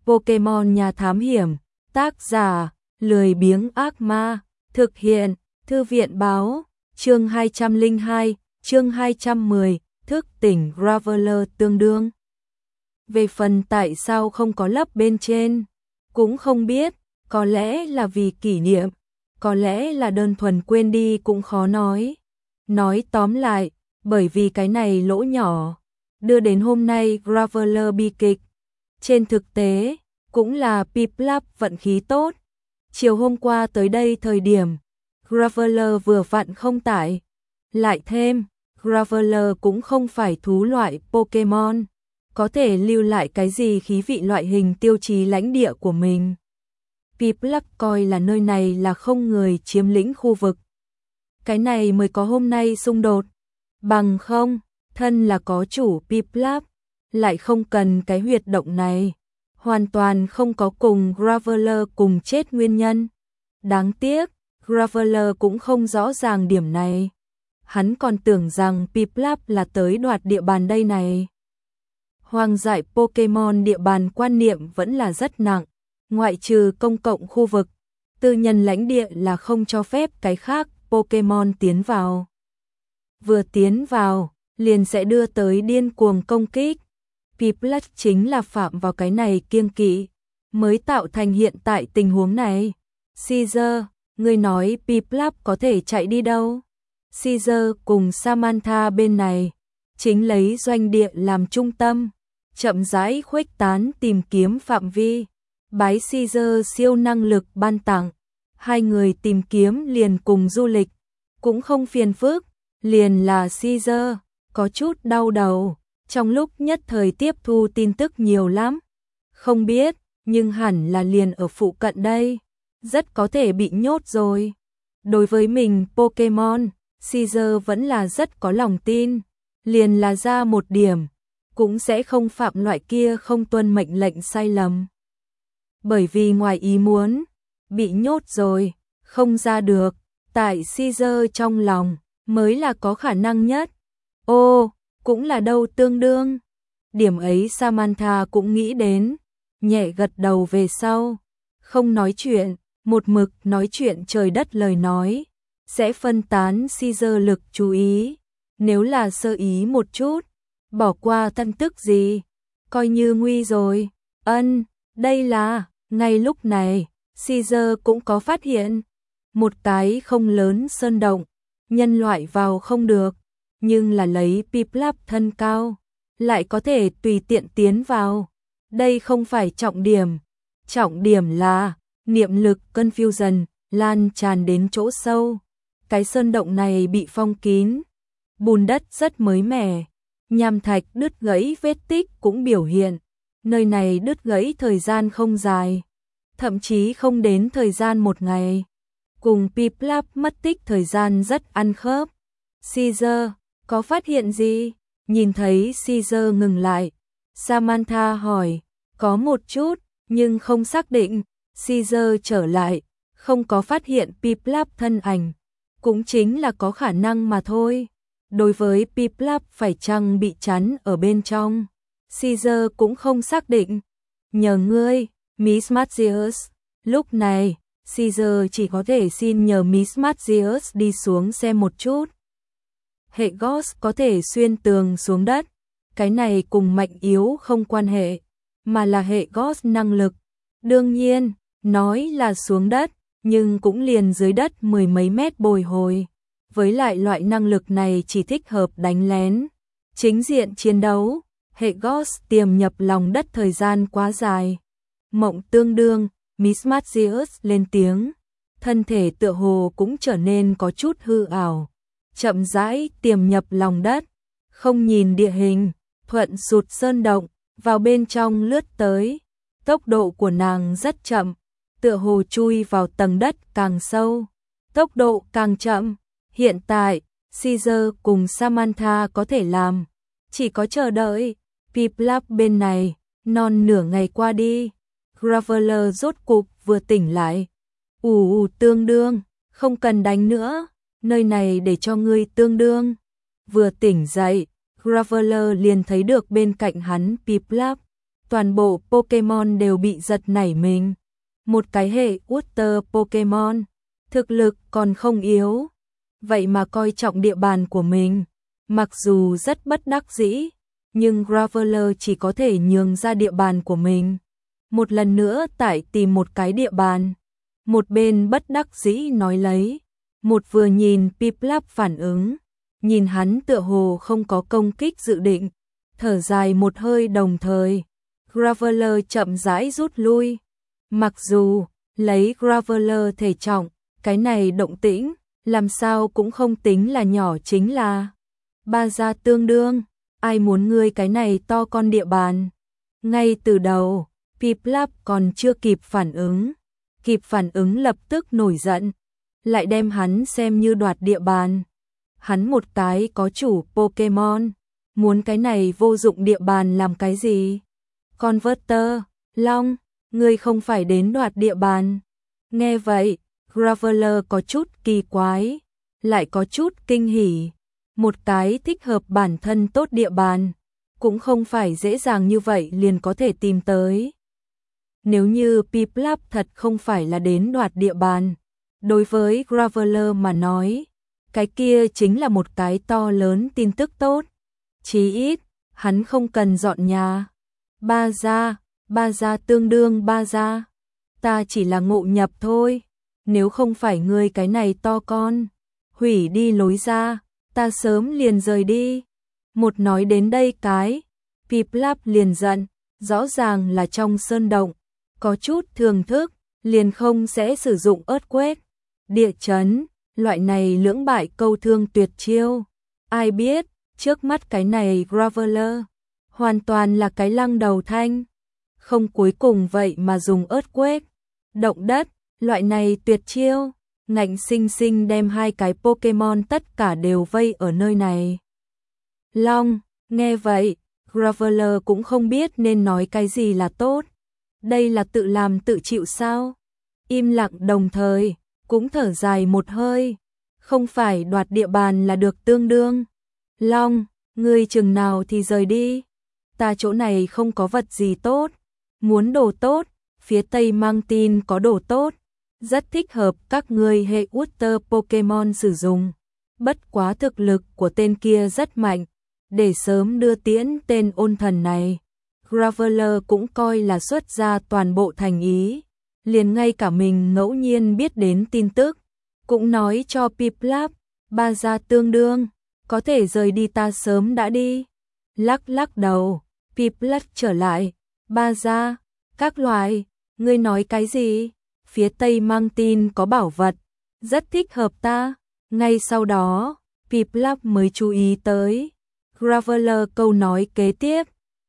Pokemon nhà thám hiểm, tác giả, lười biếng ác ma, thực hiện, thư viện báo, chương 202, chương 210, thức tỉnh Graveler tương đương. Về phần tại sao không có lấp bên trên, cũng không biết, có lẽ là vì kỷ niệm, có lẽ là đơn thuần quên đi cũng khó nói. Nói tóm lại, bởi vì cái này lỗ nhỏ, đưa đến hôm nay Graveler bi kịch. Trên thực tế, cũng là Piplup vận khí tốt. Chiều hôm qua tới đây thời điểm, Graveler vừa vặn không tải. Lại thêm, Graveler cũng không phải thú loại Pokemon, có thể lưu lại cái gì khí vị loại hình tiêu chí lãnh địa của mình. Piplup coi là nơi này là không người chiếm lĩnh khu vực. Cái này mới có hôm nay xung đột. Bằng không, thân là có chủ Piplup, lại không cần cái huyệt động này. Hoàn toàn không có cùng Graveler cùng chết nguyên nhân. Đáng tiếc, Graveler cũng không rõ ràng điểm này. Hắn còn tưởng rằng Piplup là tới đoạt địa bàn đây này. Hoang dại Pokemon địa bàn quan niệm vẫn là rất nặng, ngoại trừ công cộng khu vực, tư nhân lãnh địa là không cho phép cái khác Pokemon tiến vào. Vừa tiến vào, liền sẽ đưa tới điên cuồng công kích. Piplup chính là phạm vào cái này kiêng kỵ, mới tạo thành hiện tại tình huống này. Caesar, ngươi nói Piplup có thể chạy đi đâu? Caesar cùng Samantha bên này, chính lấy doanh địa làm trung tâm, chậm rãi khuếch tán tìm kiếm phạm vi. Bái Caesar siêu năng lực ban tặng, hai người tìm kiếm liền cùng du lịch, cũng không phiền phức, liền là Caesar, có chút đau đầu. Trong lúc nhất thời tiếp thu tin tức nhiều lắm, không biết, nhưng hẳn là liền ở phụ cận đây, rất có thể bị nhốt rồi. Đối với mình Pokemon, Caesar vẫn là rất có lòng tin, liền là ra một điểm, cũng sẽ không phạm loại kia không tuân mệnh lệnh sai lầm. Bởi vì ngoài ý muốn, bị nhốt rồi, không ra được, tại Caesar trong lòng, mới là có khả năng nhất. Ô, cũng là đâu tương đương. Điểm ấy Samantha cũng nghĩ đến, nhẹ gật đầu về sau, không nói chuyện, một mực nói chuyện trời đất lời nói, sẽ phân tán Caesar lực chú ý, nếu là sơ ý một chút, bỏ qua tin tức gì, coi như nguy rồi. Đây là, ngay lúc này, Caesar cũng có phát hiện, một cái không lớn sơn động, nhân loại vào không được. Nhưng là lấy Piplup thân cao, lại có thể tùy tiện tiến vào. Đây không phải trọng điểm là niệm lực confusion lan tràn đến chỗ sâu. Cái sơn động này bị phong kín, bùn đất rất mới mẻ, nham thạch đứt gãy vết tích cũng biểu hiện. Nơi này đứt gãy thời gian không dài, thậm chí không đến thời gian một ngày. Cùng Piplup mất tích thời gian rất ăn khớp. Caesar, có phát hiện gì? Nhìn thấy Caesar ngừng lại, Samantha hỏi, có một chút, nhưng không xác định. Caesar trở lại, không có phát hiện Piplup thân ảnh, cũng chính là có khả năng mà thôi. Đối với Piplup phải chăng bị chắn ở bên trong, Caesar cũng không xác định. Nhờ ngươi, Miss Matthews. Lúc này, Caesar chỉ có thể xin nhờ Miss Matthews đi xuống xem một chút. Hệ Ghost có thể xuyên tường xuống đất, cái này cùng mạnh yếu không quan hệ, mà là hệ Ghost năng lực. Đương nhiên, nói là xuống đất, nhưng cũng liền dưới đất mười mấy mét bồi hồi. Với lại loại năng lực này chỉ thích hợp đánh lén, chính diện chiến đấu, hệ Ghost tiềm nhập lòng đất thời gian quá dài. Mộng tương đương, Miss Matthews lên tiếng, thân thể tựa hồ cũng trở nên có chút hư ảo. Chậm rãi tiềm nhập lòng đất, không nhìn địa hình, thuận sụt sơn động, vào bên trong lướt tới. Tốc độ của nàng rất chậm, tựa hồ chui vào tầng đất càng sâu, tốc độ càng chậm. Hiện tại, Caesar cùng Samantha có thể làm, chỉ có chờ đợi. Piplup bên này, non nửa ngày qua đi, Graveler rốt cục vừa tỉnh lại. Tương đương, không cần đánh nữa. Nơi này để cho ngươi tương đương. Vừa tỉnh dậy, Graveler liền thấy được bên cạnh hắn Piplup. toàn bộ Pokemon đều bị giật nảy mình. Một cái hệ Water Pokemon, thực lực còn không yếu, vậy mà coi trọng địa bàn của mình. Mặc dù rất bất đắc dĩ, nhưng Graveler chỉ có thể nhường ra địa bàn của mình. Một lần nữa tại tìm một cái địa bàn. Một bên bất đắc dĩ nói lấy, một vừa nhìn Piplup phản ứng, nhìn hắn tựa hồ không có công kích dự định, thở dài một hơi đồng thời. Graveler chậm rãi rút lui. Mặc dù lấy Graveler thể trọng, cái này động tĩnh làm sao cũng không tính là nhỏ, chính là ba gia tương đương, ai muốn ngươi cái này to con địa bàn. Ngay từ đầu, Piplup còn chưa kịp phản ứng lập tức nổi giận, lại đem hắn xem như đoạt địa bàn. Hắn một cái có chủ Pokemon, muốn cái này vô dụng địa bàn làm cái gì? Converter, Long, ngươi không phải đến đoạt địa bàn. Nghe vậy, Graveler có chút kỳ quái, lại có chút kinh hỉ. Một cái thích hợp bản thân tốt địa bàn, cũng không phải dễ dàng như vậy liền có thể tìm tới. Nếu như Piplup thật không phải là đến đoạt địa bàn, đối với Graveler mà nói, cái kia chính là một cái to lớn tin tức tốt. Chí ít, hắn không cần dọn nhà. Ba gia tương đương ba gia. Ta chỉ là ngộ nhập thôi. Nếu không phải ngươi cái này to con, hủy đi lối ra, ta sớm liền rời đi. Một nói đến đây cái, Piplup liền giận, rõ ràng là trong sơn động, có chút thưởng thức, liền không sẽ sử dụng earthquake, địa chấn, loại này lưỡng bại câu thương tuyệt chiêu. Ai biết, trước mắt cái này Graveler, hoàn toàn là cái lăng đầu thanh. Không cuối cùng vậy mà dùng earthquake, động đất, loại này tuyệt chiêu, ngạnh sinh sinh đem hai cái Pokemon tất cả đều vây ở nơi này. Long, nghe vậy, Graveler cũng không biết nên nói cái gì là tốt. Đây là tự làm tự chịu sao? Im lặng đồng thời, cũng thở dài một hơi. Không phải đoạt địa bàn là được tương đương. Long, ngươi chừng nào thì rời đi. Ta chỗ này không có vật gì tốt. Muốn đồ tốt, phía Tây Mang Tin có đồ tốt. Rất thích hợp các ngươi hệ Water Pokemon sử dụng. Bất quá thực lực của tên kia rất mạnh. Để sớm đưa tiễn tên ôn thần này, Graveler cũng coi là xuất ra toàn bộ thành ý. Liền ngay cả mình ngẫu nhiên biết đến tin tức, cũng nói cho Piplup, ba gia tương đương, có thể rời đi ta sớm đã đi. Lắc đầu, Piplup trở lại, ba gia, các loại, ngươi nói cái gì? Phía Tây Mang Tin có bảo vật, rất thích hợp ta. Ngay sau đó, Piplup mới chú ý tới Graveler câu nói kế tiếp.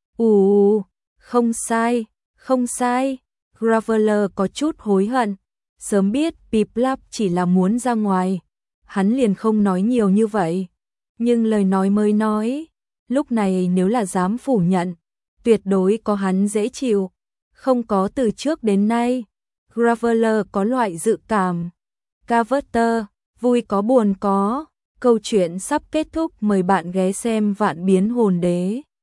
Không sai. Graveler có chút hối hận. Sớm biết Piplup chỉ là muốn ra ngoài, hắn liền không nói nhiều như vậy. Nhưng lời nói mới nói, lúc này nếu là dám phủ nhận, tuyệt đối có hắn dễ chịu. Không có từ trước đến nay, Graveler có loại dự cảm. Carver, vui có buồn có. Câu chuyện sắp kết thúc, mời bạn ghé xem Vạn Biến Hồn Đế.